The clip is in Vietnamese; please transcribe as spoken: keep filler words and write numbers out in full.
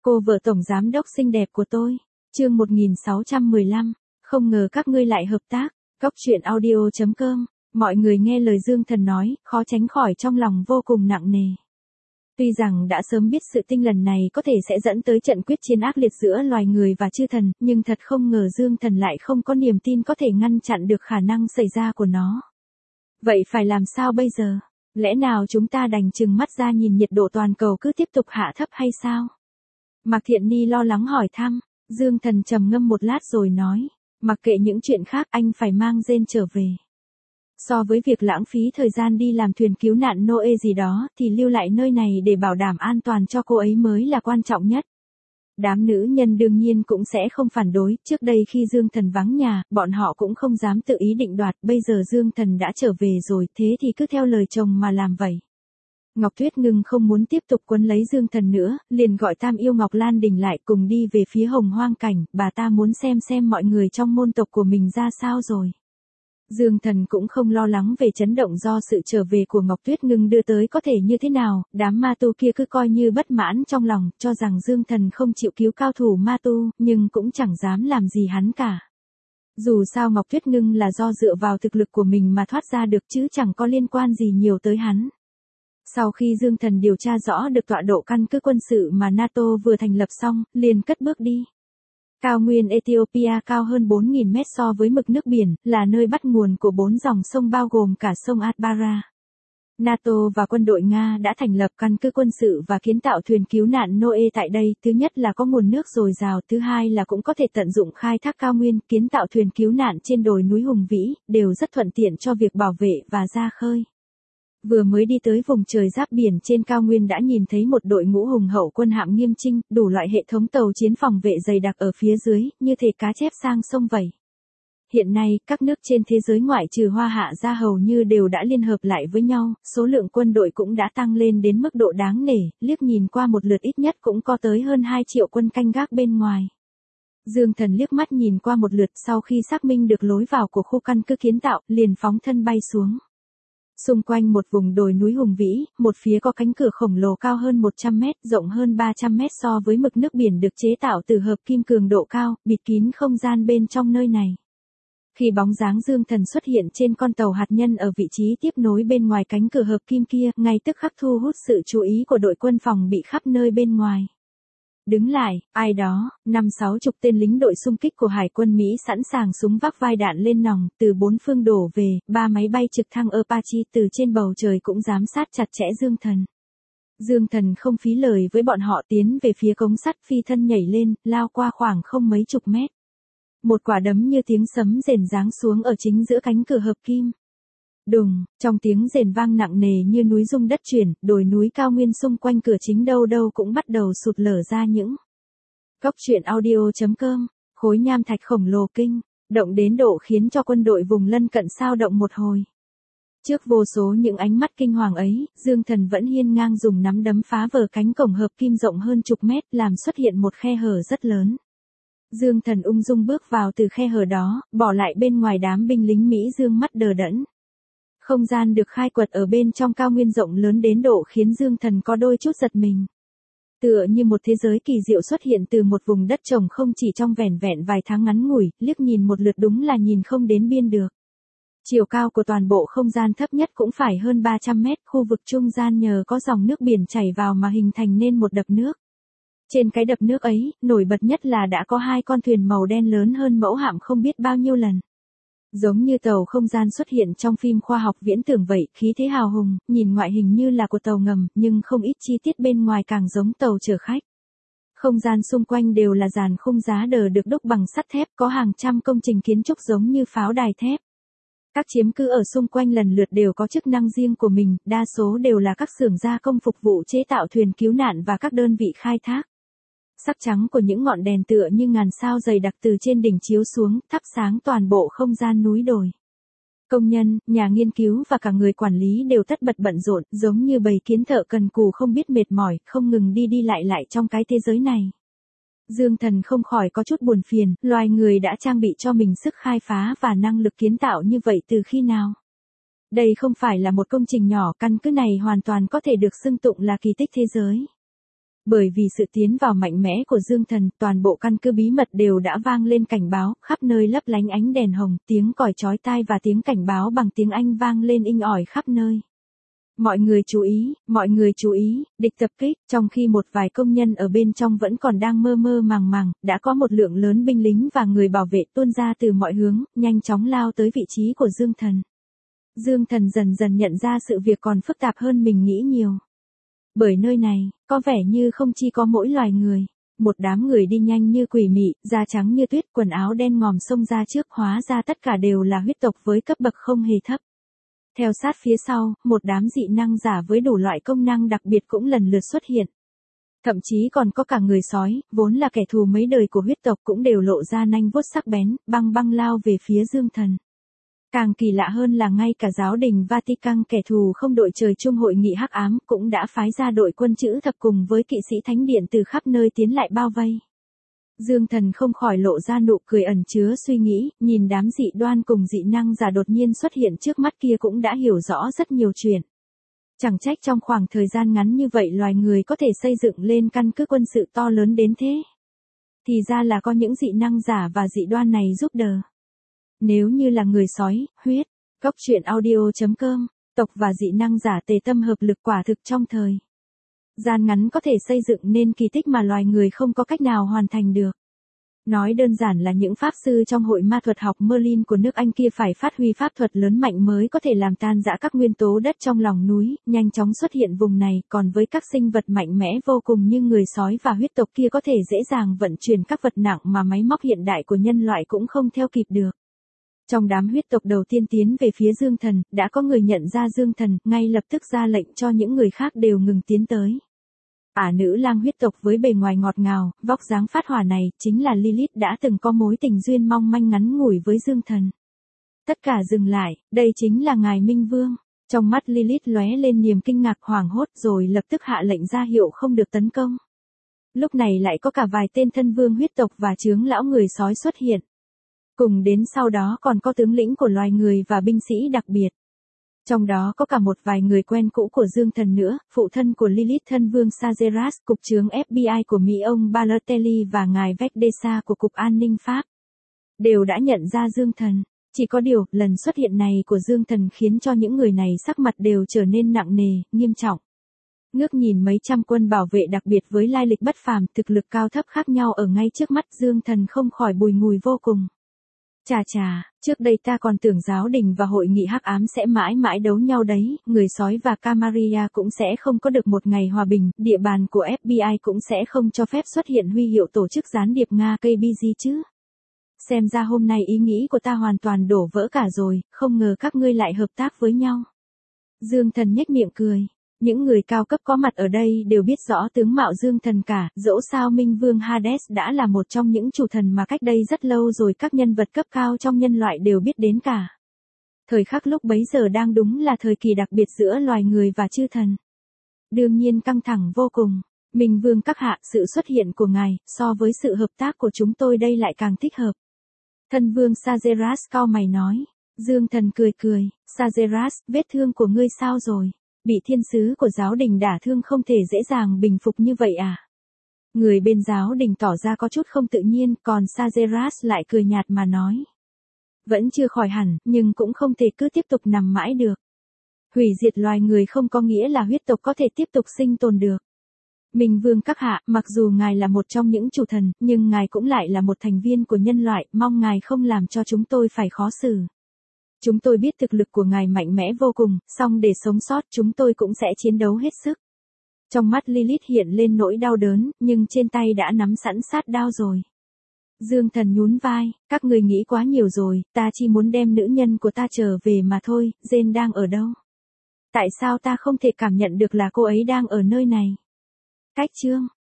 Cô vợ tổng giám đốc xinh đẹp của tôi. Chương một nghìn sáu trăm mười lăm, không ngờ các ngươi lại hợp tác. Cóc truyện audio chấm com. Mọi người nghe lời Dương Thần nói, khó tránh khỏi trong lòng vô cùng nặng nề. Tuy rằng đã sớm biết sự tinh lần này có thể sẽ dẫn tới trận quyết chiến ác liệt giữa loài người và chư thần, nhưng thật không ngờ Dương Thần lại không có niềm tin có thể ngăn chặn được khả năng xảy ra của nó. Vậy phải làm sao bây giờ? Lẽ nào chúng ta đành trừng mắt ra nhìn nhiệt độ toàn cầu cứ tiếp tục hạ thấp hay sao? Mạc Thiện Ni lo lắng hỏi thăm. Dương Thần trầm ngâm một lát rồi nói, mặc kệ những chuyện khác anh phải mang Jane trở về. So với việc lãng phí thời gian đi làm thuyền cứu nạn Noe gì đó thì lưu lại nơi này để bảo đảm an toàn cho cô ấy mới là quan trọng nhất. Đám nữ nhân đương nhiên cũng sẽ không phản đối, trước đây khi Dương Thần vắng nhà, bọn họ cũng không dám tự ý định đoạt, bây giờ Dương Thần đã trở về rồi, thế thì cứ theo lời chồng mà làm vậy. Ngọc Tuyết Ngưng không muốn tiếp tục quấn lấy Dương Thần nữa, liền gọi Tam Yêu Ngọc Lan Đình lại cùng đi về phía Hồng Hoang Cảnh, bà ta muốn xem xem mọi người trong môn tộc của mình ra sao rồi. Dương Thần cũng không lo lắng về chấn động do sự trở về của Ngọc Tuyết Ngưng đưa tới có thể như thế nào, đám ma tu kia cứ coi như bất mãn trong lòng, cho rằng Dương Thần không chịu cứu cao thủ ma tu, nhưng cũng chẳng dám làm gì hắn cả. Dù sao Ngọc Tuyết Ngưng là do dựa vào thực lực của mình mà thoát ra được chứ chẳng có liên quan gì nhiều tới hắn. Sau khi Dương Thần điều tra rõ được tọa độ căn cứ quân sự mà NATO vừa thành lập xong, liền cất bước đi. Cao nguyên Ethiopia cao hơn bốn nghìn mét so với mực nước biển, là nơi bắt nguồn của bốn dòng sông bao gồm cả sông Atbara. NATO và quân đội Nga đã thành lập căn cứ quân sự và kiến tạo thuyền cứu nạn Noe tại đây, thứ nhất là có nguồn nước dồi dào, thứ hai là cũng có thể tận dụng khai thác cao nguyên, kiến tạo thuyền cứu nạn trên đồi núi hùng vĩ, đều rất thuận tiện cho việc bảo vệ và ra khơi. Vừa mới đi tới vùng trời giáp biển trên cao nguyên đã nhìn thấy một đội ngũ hùng hậu quân hạm nghiêm chinh, đủ loại hệ thống tàu chiến phòng vệ dày đặc ở phía dưới, như thể cá chép sang sông vậy. Hiện nay, các nước trên thế giới ngoại trừ Hoa Hạ ra hầu như đều đã liên hợp lại với nhau, số lượng quân đội cũng đã tăng lên đến mức độ đáng nể, liếc nhìn qua một lượt ít nhất cũng có tới hơn hai triệu quân canh gác bên ngoài. Dương Thần liếc mắt nhìn qua một lượt sau khi xác minh được lối vào của khu căn cứ kiến tạo, liền phóng thân bay xuống. Xung quanh một vùng đồi núi hùng vĩ, một phía có cánh cửa khổng lồ cao hơn một trăm mét, rộng hơn ba trăm mét so với mực nước biển được chế tạo từ hợp kim cường độ cao, bịt kín không gian bên trong nơi này. Khi bóng dáng Dương Thần xuất hiện trên con tàu hạt nhân ở vị trí tiếp nối bên ngoài cánh cửa hợp kim kia, ngay tức khắc thu hút sự chú ý của đội quân phòng bị khắp nơi bên ngoài. Đứng lại, ai đó, năm sáu chục tên lính đội xung kích của Hải quân Mỹ sẵn sàng súng vác vai đạn lên nòng, từ bốn phương đổ về, ba máy bay trực thăng Apache từ trên bầu trời cũng giám sát chặt chẽ Dương Thần. Dương Thần không phí lời với bọn họ tiến về phía cống sắt phi thân nhảy lên, lao qua khoảng không mấy chục mét. Một quả đấm như tiếng sấm rền giáng xuống ở chính giữa cánh cửa hợp kim. Đùng, trong tiếng rền vang nặng nề như núi rung đất chuyển, đồi núi cao nguyên xung quanh cửa chính đâu đâu cũng bắt đầu sụt lở ra những. Cóc truyện audio chấm com, khối nham thạch khổng lồ kinh, động đến độ khiến cho quân đội vùng lân cận sao động một hồi. Trước vô số những ánh mắt kinh hoàng ấy, Dương Thần vẫn hiên ngang dùng nắm đấm phá vỡ cánh cổng hợp kim rộng hơn chục mét, làm xuất hiện một khe hở rất lớn. Dương Thần ung dung bước vào từ khe hở đó, bỏ lại bên ngoài đám binh lính Mỹ dương mắt đờ đẫn. Không gian được khai quật ở bên trong cao nguyên rộng lớn đến độ khiến Dương Thần có đôi chút giật mình. Tựa như một thế giới kỳ diệu xuất hiện từ một vùng đất trồng không chỉ trong vẻn vẹn vài tháng ngắn ngủi, liếc nhìn một lượt đúng là nhìn không đến biên được. Chiều cao của toàn bộ không gian thấp nhất cũng phải hơn ba trăm mét, khu vực trung gian nhờ có dòng nước biển chảy vào mà hình thành nên một đập nước. Trên cái đập nước ấy, nổi bật nhất là đã có hai con thuyền màu đen lớn hơn mẫu hạm không biết bao nhiêu lần. Giống như tàu không gian xuất hiện trong phim khoa học viễn tưởng vậy, khí thế hào hùng, nhìn ngoại hình như là của tàu ngầm, nhưng không ít chi tiết bên ngoài càng giống tàu chở khách. Không gian xung quanh đều là dàn khung giá đờ được đúc bằng sắt thép, có hàng trăm công trình kiến trúc giống như pháo đài thép. Các chiếm cứ ở xung quanh lần lượt đều có chức năng riêng của mình, đa số đều là các xưởng gia công phục vụ chế tạo thuyền cứu nạn và các đơn vị khai thác. Sắc trắng của những ngọn đèn tựa như ngàn sao dày đặc từ trên đỉnh chiếu xuống, thắp sáng toàn bộ không gian núi đồi. Công nhân, nhà nghiên cứu và cả người quản lý đều tất bật bận rộn, giống như bầy kiến thợ cần cù không biết mệt mỏi, không ngừng đi đi lại lại trong cái thế giới này. Dương Thần không khỏi có chút buồn phiền, loài người đã trang bị cho mình sức khai phá và năng lực kiến tạo như vậy từ khi nào? Đây không phải là một công trình nhỏ, căn cứ này hoàn toàn có thể được xưng tụng là kỳ tích thế giới. Bởi vì sự tiến vào mạnh mẽ của Dương Thần, toàn bộ căn cứ bí mật đều đã vang lên cảnh báo, khắp nơi lấp lánh ánh đèn hồng, tiếng còi chói tai và tiếng cảnh báo bằng tiếng Anh vang lên inh ỏi khắp nơi. Mọi người chú ý, mọi người chú ý, địch tập kích, trong khi một vài công nhân ở bên trong vẫn còn đang mơ mơ màng màng, đã có một lượng lớn binh lính và người bảo vệ tuôn ra từ mọi hướng, nhanh chóng lao tới vị trí của Dương Thần. Dương Thần dần dần nhận ra sự việc còn phức tạp hơn mình nghĩ nhiều. Bởi nơi này, có vẻ như không chỉ có mỗi loài người. Một đám người đi nhanh như quỷ mị, da trắng như tuyết, quần áo đen ngòm xông ra trước, hóa ra tất cả đều là huyết tộc với cấp bậc không hề thấp. Theo sát phía sau, một đám dị năng giả với đủ loại công năng đặc biệt cũng lần lượt xuất hiện. Thậm chí còn có cả người sói, vốn là kẻ thù mấy đời của huyết tộc cũng đều lộ ra nanh vuốt sắc bén, băng băng lao về phía Dương Thần. Càng kỳ lạ hơn là ngay cả giáo đình Vatican, kẻ thù không đội trời chung hội nghị hắc ám, cũng đã phái ra đội quân chữ thập cùng với kỵ sĩ thánh điện từ khắp nơi tiến lại bao vây. Dương Thần không khỏi lộ ra nụ cười ẩn chứa suy nghĩ, nhìn đám dị đoan cùng dị năng giả đột nhiên xuất hiện trước mắt kia cũng đã hiểu rõ rất nhiều chuyện. Chẳng trách trong khoảng thời gian ngắn như vậy loài người có thể xây dựng lên căn cứ quân sự to lớn đến thế. Thì ra là có những dị năng giả và dị đoan này giúp đỡ. Nếu như là người sói, huyết, Cốc truyện audio chấm com, tộc và dị năng giả tề tâm hợp lực quả thực trong thời gian ngắn có thể xây dựng nên kỳ tích mà loài người không có cách nào hoàn thành được. Nói đơn giản là những pháp sư trong hội ma thuật học Merlin của nước Anh kia phải phát huy pháp thuật lớn mạnh mới có thể làm tan rã các nguyên tố đất trong lòng núi, nhanh chóng xuất hiện vùng này, còn với các sinh vật mạnh mẽ vô cùng như người sói và huyết tộc kia có thể dễ dàng vận chuyển các vật nặng mà máy móc hiện đại của nhân loại cũng không theo kịp được. Trong đám huyết tộc đầu tiên tiến về phía Dương Thần, đã có người nhận ra Dương Thần, ngay lập tức ra lệnh cho những người khác đều ngừng tiến tới. Ả nữ lang huyết tộc với bề ngoài ngọt ngào, vóc dáng phát hỏa này, chính là Lilith đã từng có mối tình duyên mong manh ngắn ngủi với Dương Thần. Tất cả dừng lại, đây chính là ngài Minh Vương. Trong mắt Lilith lóe lên niềm kinh ngạc hoảng hốt rồi lập tức hạ lệnh ra hiệu không được tấn công. Lúc này lại có cả vài tên thân vương huyết tộc và chướng lão người sói xuất hiện. Cùng đến sau đó còn có tướng lĩnh của loài người và binh sĩ đặc biệt. Trong đó có cả một vài người quen cũ của Dương Thần nữa, phụ thân của Lilith thân vương Sageras, cục trưởng ép bê i của Mỹ ông Balotelli và ngài Vecdesa của cục an ninh Pháp. Đều đã nhận ra Dương Thần. Chỉ có điều, lần xuất hiện này của Dương Thần khiến cho những người này sắc mặt đều trở nên nặng nề, nghiêm trọng. Ngước nhìn mấy trăm quân bảo vệ đặc biệt với lai lịch bất phàm, thực lực cao thấp khác nhau ở ngay trước mắt, Dương Thần không khỏi bùi ngùi vô cùng. Chà chà, trước đây ta còn tưởng giáo đình và hội nghị hắc ám sẽ mãi mãi đấu nhau đấy, người sói và Camarilla cũng sẽ không có được một ngày hòa bình, địa bàn của ép bê i cũng sẽ không cho phép xuất hiện huy hiệu tổ chức gián điệp Nga ca bê giê chứ. Xem ra hôm nay ý nghĩ của ta hoàn toàn đổ vỡ cả rồi, không ngờ các ngươi lại hợp tác với nhau. Dương Thần nhếch miệng cười. Những người cao cấp có mặt ở đây đều biết rõ tướng mạo Dương Thần cả, dẫu sao Minh Vương Hades đã là một trong những chủ thần mà cách đây rất lâu rồi các nhân vật cấp cao trong nhân loại đều biết đến cả. Thời khắc lúc bấy giờ đang đúng là thời kỳ đặc biệt giữa loài người và chư thần. Đương nhiên căng thẳng vô cùng. Minh Vương các hạ, sự xuất hiện của ngài, so với sự hợp tác của chúng tôi đây lại càng thích hợp. Thân vương Sageras cau mày nói. Dương Thần cười cười, Sageras, vết thương của ngươi sao rồi? Bị thiên sứ của giáo đình đả thương không thể dễ dàng bình phục như vậy à? Người bên giáo đình tỏ ra có chút không tự nhiên, còn Sageras lại cười nhạt mà nói. Vẫn chưa khỏi hẳn, nhưng cũng không thể cứ tiếp tục nằm mãi được. Hủy diệt loài người không có nghĩa là huyết tộc có thể tiếp tục sinh tồn được. Minh Vương các hạ, mặc dù ngài là một trong những chủ thần, nhưng ngài cũng lại là một thành viên của nhân loại, mong ngài không làm cho chúng tôi phải khó xử. Chúng tôi biết thực lực của ngài mạnh mẽ vô cùng, song để sống sót chúng tôi cũng sẽ chiến đấu hết sức. Trong mắt Lilith hiện lên nỗi đau đớn, nhưng trên tay đã nắm sẵn sát đao rồi. Dương Thần nhún vai, các người nghĩ quá nhiều rồi, ta chỉ muốn đem nữ nhân của ta trở về mà thôi, Jane đang ở đâu? Tại sao ta không thể cảm nhận được là cô ấy đang ở nơi này? Cách chương